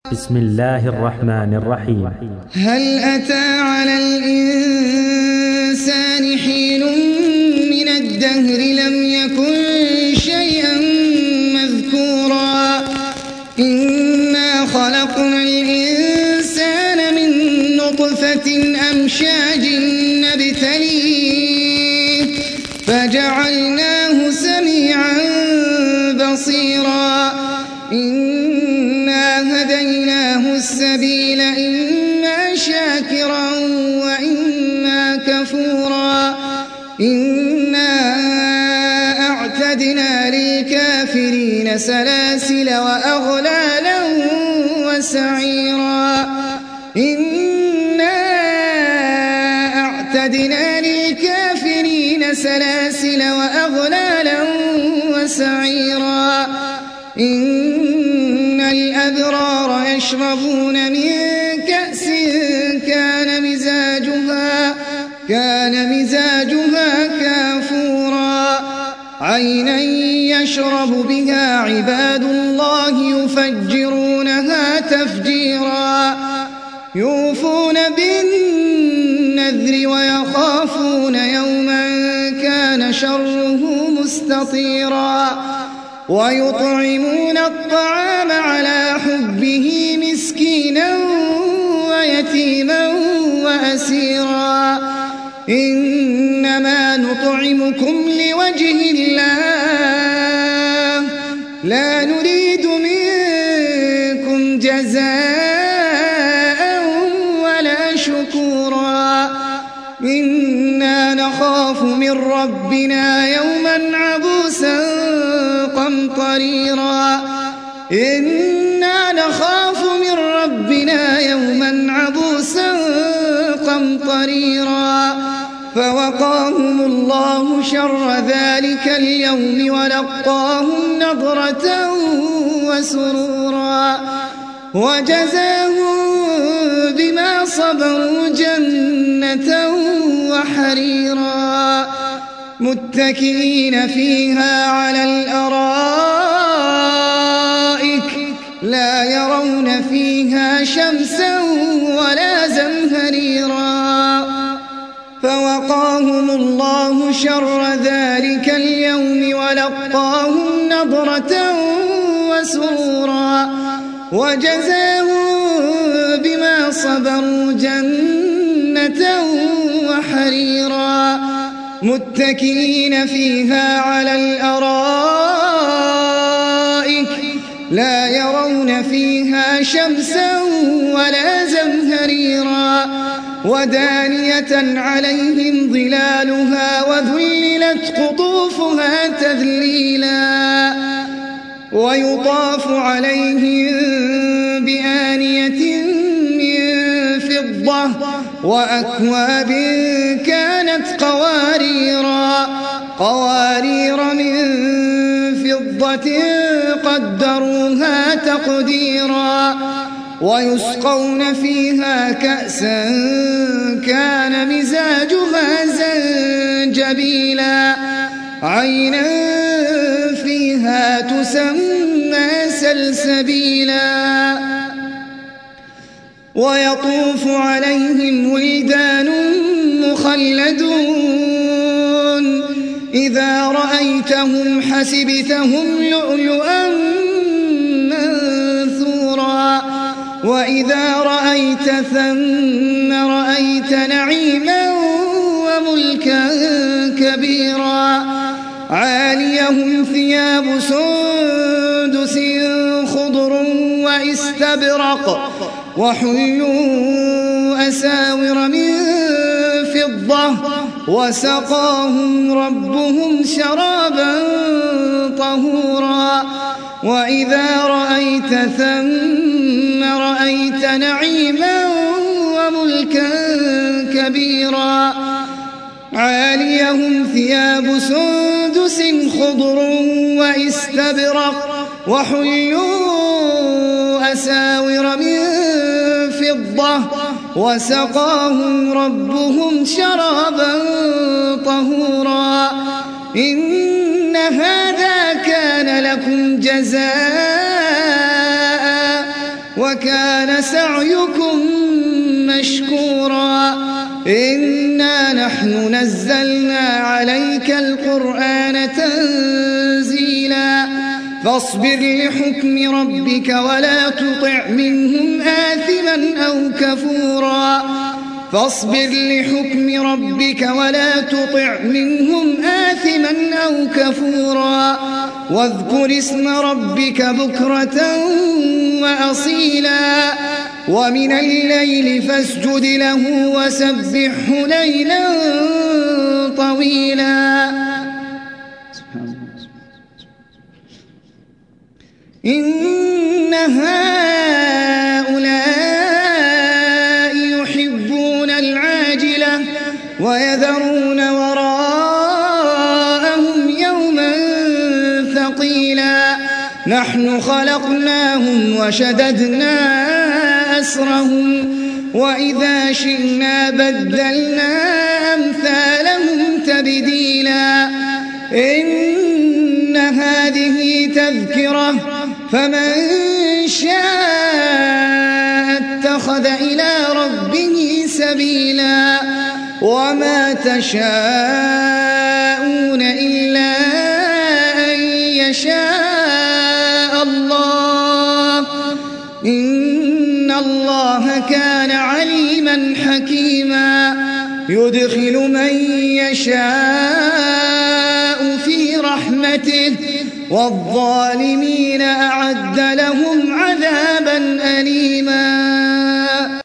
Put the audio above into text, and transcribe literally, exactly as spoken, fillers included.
بسم الله الرحمن الرحيم. هل أتى على الإنسان حين من الدهر لم يكن شيئا مذكورا إنا خلقنا الإنسان من نطفة أمشاج نبتليه فجعلناه سميعا بصيرا إنا هديناه السبيل إما شاكرا وإما كفورا إنا أعتدنا للكافرين سلاسل وأغلالا وسعيرا إنا أعتدنا للكافرين سلاسل وأغلالا وسعيرا إن الأبرار يشربون من كأس كان مزاجها كان مزاجها كافورا عينا يشرب بها عباد الله يفجرونها تفجيرا يوفون بالنذر ويخافون يوما كان شره مستطيرا ويطعمون الطعام على حبه مسكينا ويتيما وأسيرا إنما نطعمكم لوجه الله لا نريد منكم جزاء ولا شكورا إنا نخاف من ربنا يوما عبوسا قمطريرا إنا نخاف من ربنا يوما عبوسا قمطريرا فوقاهم الله شر ذلك اليوم ولقاهم نضرة وسرورا وجزاهم بما صبروا جنة وحريرا متكئين فيها على الأرائك لا يرون فيها شمسا ولا زمهريرا فوقاهم الله شر ذلك اليوم ولقاهم نضرة وسرورا وجزاهم بما صبروا جنة وحريرا متكئين فيها على الأرائك لا يرون فيها شمسا ولا زمهريرا ودانية عليهم ظلالها وذللت قطوفها تذليلا ويطاف عليهم بآنية من فضة وأكواب كانت قواريرا قوارير من فضة قدروها تقديرا ويسقون فيها كأسا كان مزاجها زنجبيلا عينا فيها تسمى سلسبيلا ويطوف عليهم ولدان مخلدون إذا رأيتهم حسبتهم لؤلؤا منثورا وإذا رأيت ثم رأيت نعيما وملكا كبيرا عاليهم ثياب سندس خضر واستبرق وحلوا أساور من فضة وسقاهم ربهم شرابا طهورا وإذا رأيت ثم رأيت نعيما وملكا كبيرا عاليهم ثياب سندس خضر واستبرق وحلوا أساور من فضة وسقاهم ربهم شرابا طهورا إن هذا كان لكم جزاء وكان سعيكم مشكورا إنا نحن نزلنا عليك القرآن تنزيلا فاصبر لحكم ربك ولا تطع منهم آثما أو كفورا فاصبر لحكم ربك ولا تطع منهم آثما أو كفورا واذكر اسم ربك بكرة وأصيلا ومن الليل فاسجد له وسبحه ليلا طويلا إن هؤلاء يحبون العاجلة ويذرون وراءهم يوما ثقيلا نحن خلقناهم وشددنا أسرهم وإذا شئنا بدلنا أمثالهم تبديلا إن هذه تذكرة فمن شاء اتخذ إلى ربه سبيلا وما تشاءون إلا أن يشاء الله إن الله كان عليما حكيما يدخل من يشاء في رحمته والظالمين أعد لهم عذابا أليما